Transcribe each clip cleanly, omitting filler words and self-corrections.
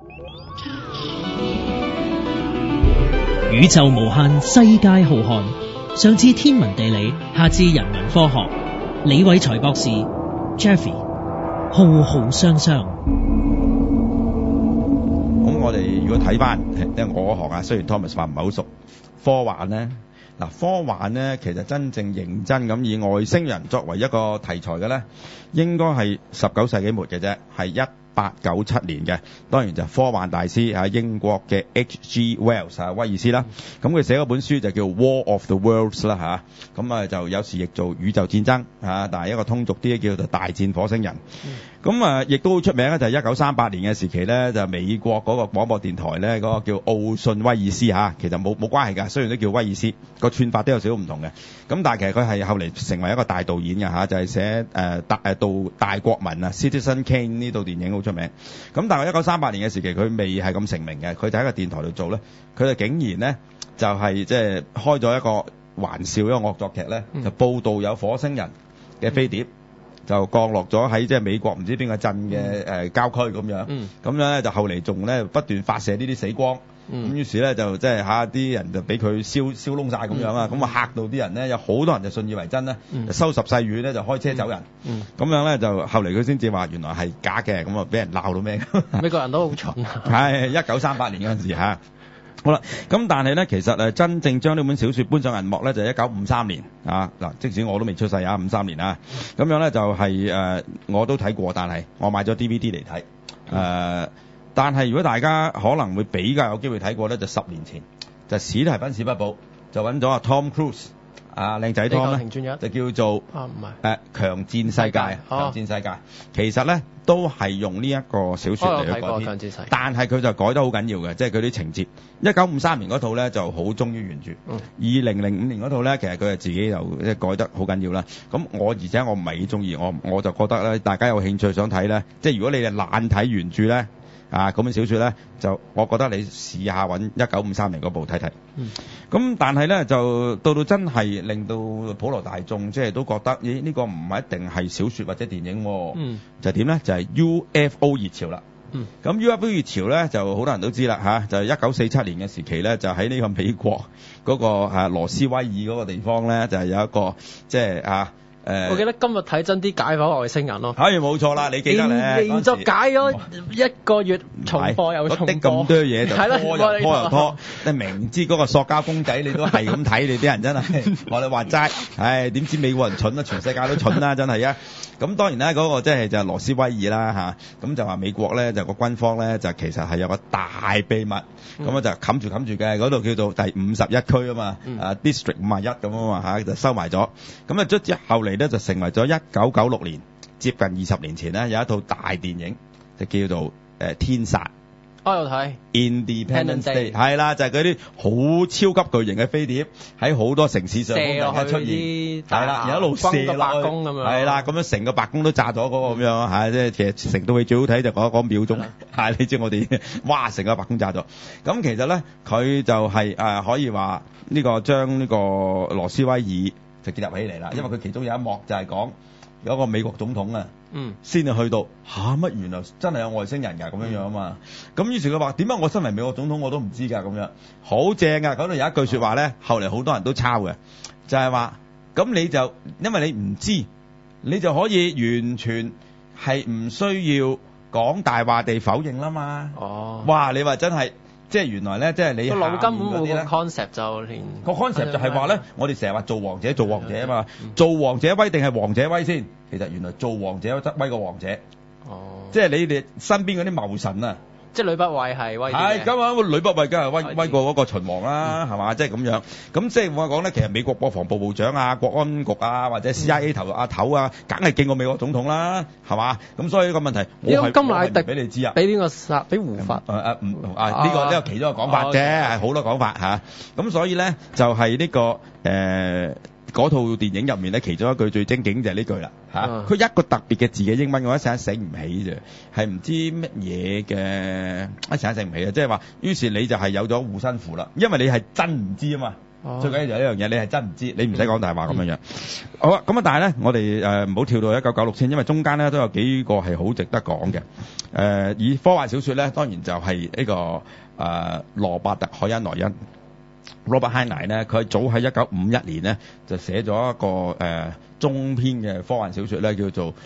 宇宙無限，世界浩瀚。上至天文地理，下至人文科學。李偉才博士 Jeffy 浩浩湯湯。 咁我哋如果睇翻，因為我嗰行啊，雖然 Thomas 話唔係好熟科幻咧，嗱科幻咧其實真正認真咁以外星人作為一個題材嘅咧，應該係19世紀末嘅啫，係1897年嘅。當然就科幻大師啊，英國嘅 H.G. Wells 啊，威爾斯啦。咁佢寫嗰本書就叫 War of the Worlds 啦嚇。咁啊就有時譯做宇宙戰爭嚇，但係一個通俗啲叫做大戰火星人。咁啊亦都好出名咧，就係1938年嘅時期咧，就美國嗰個廣播電台咧嗰個叫奧信威爾斯嚇，其實冇關係㗎，雖然都叫威爾斯，個串法都有少少唔同嘅。咁但係其實佢係後嚟成為一個大導演嘅嚇，就係寫大國民啊 Citizen Kane 呢套電影好出名。咁但係1938年嘅時期佢未係咁成名嘅，佢就喺個電台度做咧，佢就竟然咧就係即係開咗一個玩笑，一個惡作劇咧，就報導有火星人嘅飛碟就降落咗喺即係美國唔知邊個鎮嘅郊區咁樣，咁樣咧就後嚟仲咧不斷發射呢啲死光。咁於是咧就即係嚇啲人就俾佢燒燶晒咁樣啊，咁啊嚇到啲人咧，有好多人就信以為真咧，收拾細軟咧就開車走人。咁樣咧就後嚟佢先至話原來係假嘅，咁啊俾人鬧到咩？ 美國人都好蠢啊！ 係1938年嗰陣時嚇。好啦，咁但係咧其實真正將呢本小説搬上銀幕咧就係1953年啊。嗱，即使我都未出世啊，53年啊，咁樣咧就係我都睇過，但係我買咗 DVD 嚟睇。但係如果大家可能會比較有機會睇過咧，就10年前就史提芬史匹堡就揾咗阿 Tom Cruise 靚仔 Tom 咧，就叫做強戰世界。強戰世界其實咧都係用呢一個小説嚟去改編，但係佢就改得好緊要嘅，即係佢啲情節。1953年嗰套咧就好忠於原著，2005年嗰套咧其實佢係自己又即係改得好緊要啦。咁而且我唔係幾中意，我就覺得咧大家有興趣想睇咧，即係如果你係懶睇原著咧。嗰本小説咧，就我覺得你試下揾1953年嗰部睇睇。咁但係咧就到真係令到普羅大眾即係都覺得，呢個唔係一定係小説或者電影喎。就點咧？就係 UFO 熱潮啦。咁 UFO 熱潮咧就好多人都知啦嚇，就係1947年嘅時期咧，就喺呢個美國嗰個羅斯威爾嗰個地方咧，就係有一個即係我記得今日睇真啲解剖外星人咯， 係冇錯啦，你記得咧？連續解咗1個月，重播又重播， 咁多嘢就拖又拖，你明知嗰個塑膠公仔你都係咁睇，你啲人真係我哋話齋，點知美國人蠢啊，全世界都蠢啦，真係啊！咁當然啦，嗰個即係就羅斯威爾啦嚇，咁就話美國咧就個軍方咧就其實係有個大秘密，咁就冚住嘅，嗰度叫做第51區啊嘛，District 51咁啊嘛嚇，就收埋咗。咁啊卒之後嚟咧就成為咗1996年，接近20年前咧有一套大電影就叫做天煞。 我有睇 Independence Day 係啦，就係嗰啲好超級巨型嘅飛碟喺好多城市上空出現，係啦，一路射落去，係啦，咁樣成個白宮都炸咗嗰個咁樣嚇，即係其實成套戲最好睇就嗰秒鐘，係你知我哋哇成個白宮炸咗，咁其實咧佢就係可以話呢個將呢個羅斯威爾就結合起嚟啦，因為佢其中有一幕就係講有一個美國總統啊。先至去到乜原來真係有外星人㗎咁樣樣啊嘛，咁於是佢話點解我身為美國總統我都唔知㗎咁樣，好正㗎，嗰度有一句説話咧，後嚟好多人都抄嘅，就係話咁你就因為你唔知，你就可以完全係唔需要講大話地否認啦嘛。哇！你話真係。即係原來咧，即係你個腦根本冇個 concept 就連個 concept 就係話咧，我哋成日話做王者啊嘛，做王者威定係王者威先？其實原來做王者威過王者。即係你哋身邊嗰啲謀臣啊， 即係呂不韋係威啲嘅。 係咁啊，呂不韋梗係威過嗰個秦王啦，係嘛？即係咁樣。咁即係我講咧，其實美國國防部部長啊、國安局啊，或者 CIA 頭啊，梗係勁過美國總統啦，係嘛？咁所以呢個問題，我係金乃迪俾你知啊， 俾邊個殺？俾胡佛。 呢個其中一個講法啫，係好多講法嚇。咁所以咧就係呢個嗰套電影入面咧，其中一句最精警就係呢句啦嚇。佢一個特別嘅字嘅英文，我一陣醒唔起啫，係唔知乜嘢嘅，一陣醒唔起啊！即係話，於是你就係有咗護身符啦，因為你係真唔知啊嘛。 最緊要就係呢樣嘢，你係真唔知，你唔使講大話咁樣。好啊，咁啊，但係咧，我哋唔好跳到1996先，因為中間咧都有幾個係好值得講嘅。以科幻小說咧，當然就係呢個羅伯特海恩萊恩 Robert Heinlein 咧，佢早喺1951年咧就寫咗一個中篇嘅科幻小說咧，叫做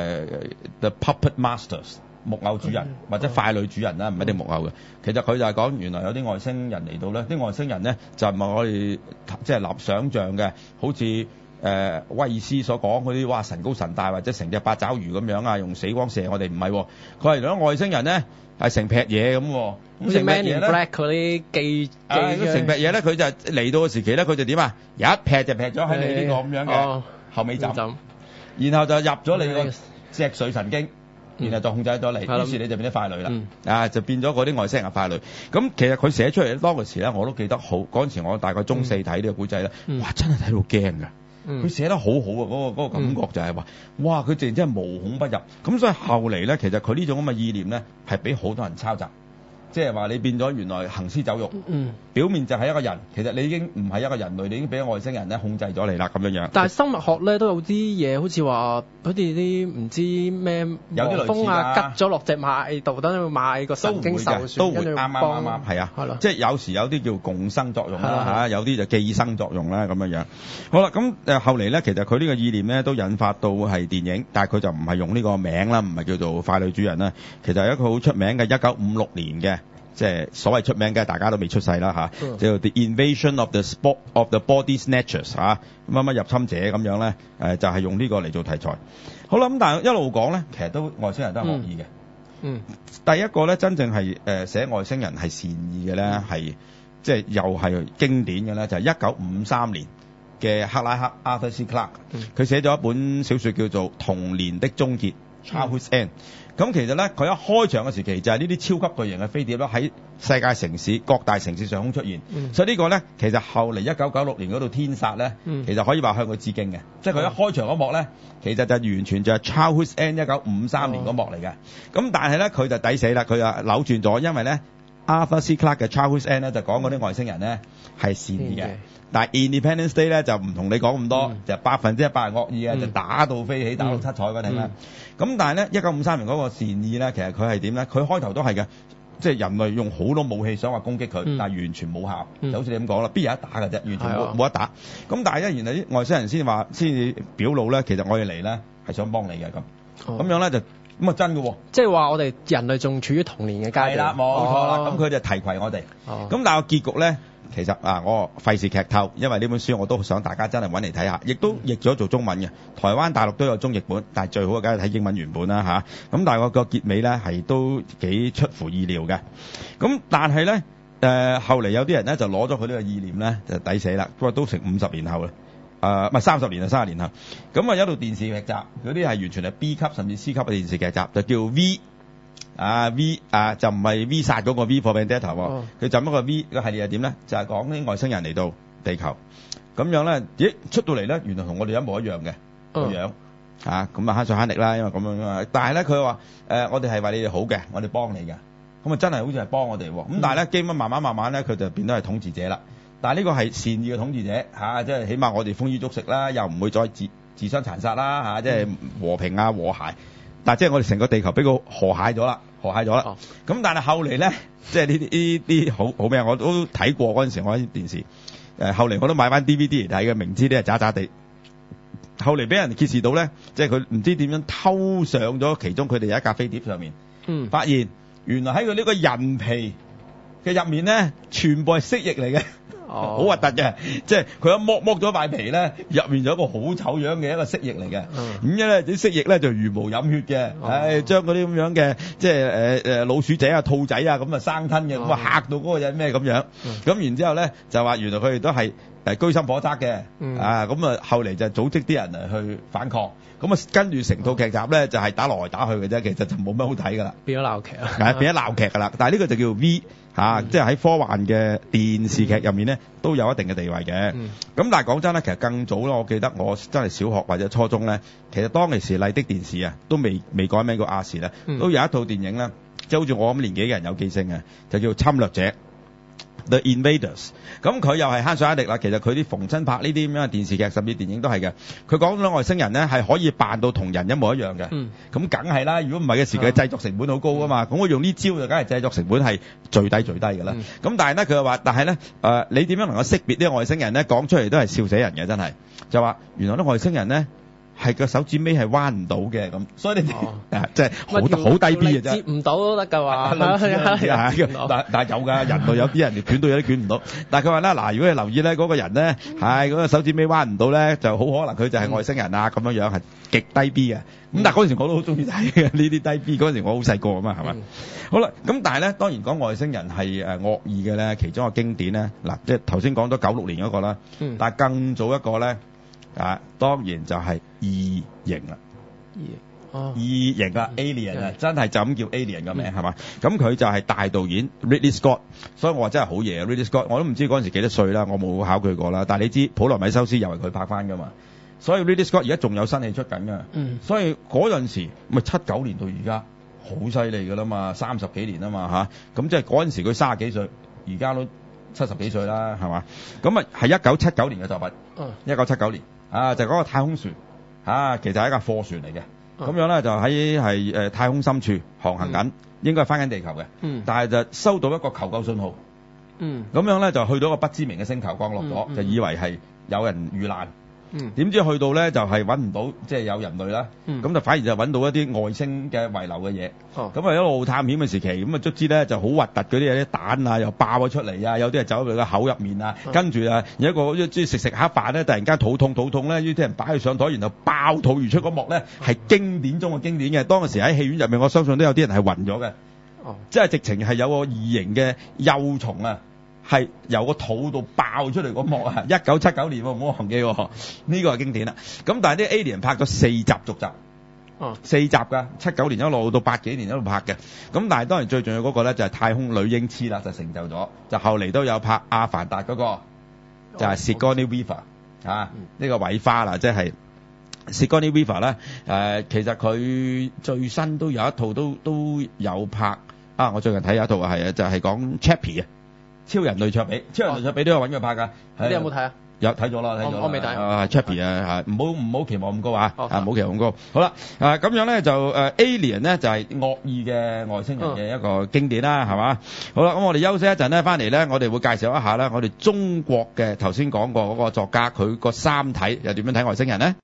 The Puppet Masters。木偶主人或者傀儡主人啦，唔一定木偶嘅。其實佢就係講原來有啲外星人嚟到咧，啲外星人咧就唔係我哋即係立想像嘅，好似威爾斯所講嗰啲哇神高神大或者成隻八爪魚咁樣啊，用死光射我哋唔係喎。佢係兩外星人咧係成劈嘢咁喎。 好似 Man in Black 嗰啲記成劈嘢咧，佢就嚟到嘅時期咧，佢就點啊？一劈就劈咗喺你呢個咁樣嘅後尾枕，然後就入咗你個脊髓神經。然後就控制咗你，於是你就變咗傀儡啦，就變咗嗰啲外星人嘅傀儡。咁其實佢寫出嚟當嗰時咧，我都記得好。嗰陣時我大概中4睇呢個古仔咧，哇！真係睇到驚㗎。佢寫得好好啊，嗰個感覺就係話，哇！佢淨真係無孔不入。咁所以後嚟咧，其實佢呢種咁嘅意念咧，係俾好多人抄襲。即係話你變咗原來行屍走肉，表面就係一個人，其實你已經唔係一個人類，你已經俾外星人咧控制咗你啦咁樣樣。 但係生物學咧都有啲嘢，好似話好似啲唔知咩黃蜂啊，吉咗落隻螞度，等佢螞個神經受損， 都會啱係啊，即係有時有啲叫共生作用啦嚇，有啲就寄生作用啦咁樣樣。好啦，咁後嚟咧，其實佢呢個意念咧都引發到係電影，但係佢就唔係用呢個名啦，唔係叫做傀儡主人啦，其實係一個好出名嘅1956年嘅。即係所謂出名嘅，大家都未出世啦嚇，叫 The Invasion of the Body Snatchers 嚇，乜乜入侵者咁樣咧，就係用呢個嚟做題材。好啦，咁但係一路講咧，其實都外星人都係惡意嘅。第一個咧，真正係寫外星人係善意嘅咧，係即係又係經典嘅咧，就係1953年嘅克拉克 Arthur C. Clarke，佢寫咗一本小説叫做《童年的終結》（Childhood's End）。咁其實咧，佢一開場嘅時期就係呢啲超級巨型嘅飛碟咧喺世界城市各大城市上空出現，所以呢個咧其實後嚟1996年嗰度天煞咧，其實可以話向佢致敬嘅，即係佢一開場嗰幕咧，其實就完全就係 Childhood's End 1953年嗰幕嚟嘅。咁但係咧佢就抵死啦，佢就扭轉咗，因為咧 Arthur C. Clarke 嘅 Childhood's End 咧就講嗰啲外星人咧係善意嘅。但係 Independence Day 咧就唔同你講咁多，就100%係惡意嘅，就打到飛起，打到七彩嗰啲啦。咁但係咧1953年嗰個善意咧，其實佢係點咧？佢開頭都係嘅，即係人類用好多武器想話攻擊佢，但係完全冇效，就好似你咁講啦，邊有得打嘅啫，完全冇得打。咁但係咧，原來啲外星人先至表露咧，其實我哋嚟咧係想幫你嘅咁樣咧就咁啊真嘅喎， 即係話我哋人類仲處於童年嘅階段。係啦， 冇錯啦。咁佢就提攜我哋。咁但係個結局咧。其實我費事劇透，因為呢本書我都想大家真係揾嚟睇下，亦都譯咗做中文嘅。台灣、大陸都有中譯本，但係最好嘅梗係睇英文原本啦嚇。咁但係個結尾咧係都幾出乎意料嘅。咁但係咧後嚟有啲人咧就攞咗佢呢個意念咧就抵死啦。不過都成50年後啦，唔係30年啊，30年後。咁有一套電視劇集，嗰啲係完全係 B 級甚至 C 級嘅電視劇集，就叫 V。V 就唔係 V 殺嗰個 V for Vendetta 喎，佢就一個 V 個系列係點咧？就係講啲外星人嚟到地球，咁樣咧，咦出到嚟咧，原來同我哋一模一樣嘅個樣，咁啊慳水慳力啦，因為咁樣啊。但係咧佢話我哋係為你哋好嘅，我哋幫你嘅，咁啊真係好似係幫我哋喎。咁但係咧，基本慢慢咧，佢就變咗係統治者啦。但係呢個係善意嘅統治者即係起碼我哋豐衣足食啦，又唔會再自相殘殺啦即係和平和諧。但係即係我哋成個地球俾佢和諧咗啦。咁但係後嚟咧，即係呢啲好咩？我都睇過嗰陣時，我喺電視。後嚟我都買翻 DVD 嚟睇嘅，明知啲係渣渣地。後嚟俾人揭示到咧，即係佢唔知點樣偷上咗其中佢哋有一架飛碟上面，發現原來喺佢呢個人皮嘅入面咧，全部係蜥蜴嚟嘅。好核突嘅，即係佢一剝咗塊皮咧，入面有一個好醜樣嘅一個蜥蜴嚟嘅。咁咧啲蜥蜴咧就茹毛飲血嘅，將嗰啲咁樣嘅即係老鼠仔啊、兔仔啊咁啊生吞嘅，咁啊嚇到嗰個人咩咁樣。咁然之後咧就話原來佢哋都係居心叵測嘅，咁啊後嚟就組織啲人嚟去反抗。咁啊跟住成套劇集咧就係打來打去嘅啫，其實就冇乜好睇噶啦，變咗鬧劇啊，變咗鬧劇噶啦。但係呢個就叫 V。即係喺科幻嘅電視劇入面咧，都有一定嘅地位嘅。咁但係講真咧，其實更早啦，我記得我真係小學或者初中咧，其實當其時麗的電視啊，都未改名叫亞視咧，都有一套電影咧，即係好似我咁年紀嘅人有記性嘅，就叫《侵略者》。 The Invaders。咁佢又係慳水慳力啦。其實佢啲逢親拍呢啲咁樣嘅電視劇甚至電影都係嘅。佢講到外星人咧係可以扮到同人一模一樣嘅。咁梗係啦，如果唔係嘅時佢製作成本好高啊嘛。咁我用呢招就梗係製作成本係最低㗎啦。咁但係咧佢又話，但係咧你點樣能夠識別啲外星人咧？講出嚟都係笑死人嘅，真係就話原來啲外星人咧。係個手指尾係彎唔到嘅咁，所以你即係好低 B 嘅啫， 接唔到都得㗎嘛。 但係有㗎，人類有啲人捲到有啲捲唔到。但係佢話咧，嗱，如果你留意咧，嗰個人咧係嗰個手指尾彎唔到咧，就好可能佢就係外星人啊咁樣樣，係極低 B 嘅。咁但係嗰陣時我都好中意睇嘅呢啲低 B。嗰陣時我好細個啊嘛，係嘛？好啦，咁但係咧，當然講外星人係惡意嘅咧，其中一個經典咧，嗱，即係頭先講咗96年嗰個啦，但係更早一個咧。當然就係異形啦，異形啦 ，Alien 啊，真係就咁叫 Alien 嘅名係嘛？咁佢就係大導演 Ridley Scott， 所以我話真係好嘢 Ridley Scott， 我都唔知嗰陣時幾多歲啦，我冇考佢過啦。但係你知普羅米修斯又係佢拍翻噶嘛，所以 Ridley Scott 而家仲有新戲出緊㗎。所以嗰陣時咪79年到而家好犀利㗎啦嘛，30幾年啊嘛嚇，咁即係嗰陣時佢30幾歲，而家都70幾歲啦，係嘛？咁啊係1979年嘅作品，1979年。就嗰個太空船，其實係一架貨船嚟嘅，咁樣咧就喺太空深處航行緊，應該係翻緊地球嘅，但係就收到一個求救信號，咁樣咧就去到一個不知名嘅星球降落咗，就以為係有人遇難。點知去到咧就係揾唔到，即係有人類啦，咁就反而就揾到一啲外星嘅遺留嘅嘢。咁啊一路探險嘅時期，咁啊卒之咧就好核突嗰啲有啲蛋啊又爆咗出嚟啊，有啲係走入佢個口入面啊，跟住啊有一個即係食下飯咧，突然間肚痛咧，於啲人擺佢上台，然後爆肚而出嗰幕咧係經典中嘅經典嘅。當時喺戲院入面，我相信都有啲人係暈咗嘅，即係直情係有個異形嘅幼蟲啊！係由個肚度爆出嚟嗰幕啊！1979年喎，唔好忘記喎，呢個係經典啦。咁但係啲 Alien 拍咗4集續集，4集㗎，79年一路到80幾年一路拍嘅。咁但係當然最重要嗰個咧就係太空女英雌啦，就成就咗。就後嚟都有拍阿凡達嗰個，就係 Sigourney Weaver 呢個韋花啦，即係 Sigourney Weaver 咧。其實佢最新都有一套都有拍啊！我最近睇有一套係就係講 Chappie 啊。超人類卓比都有揾佢拍㗎。 你有冇睇啊？ 有睇咗啦，睇咗。 我未睇。 Chappie 啊，唔好期望咁高啊，唔好期望咁高。好啦，咁樣咧就Alien 咧就係惡意嘅外星人嘅一個經典啦，係嘛？好啦，咁我哋休息一陣咧，翻嚟咧，我哋會介紹一下咧，我哋中國嘅頭先講過嗰個作家，佢個三體又點樣睇外星人咧？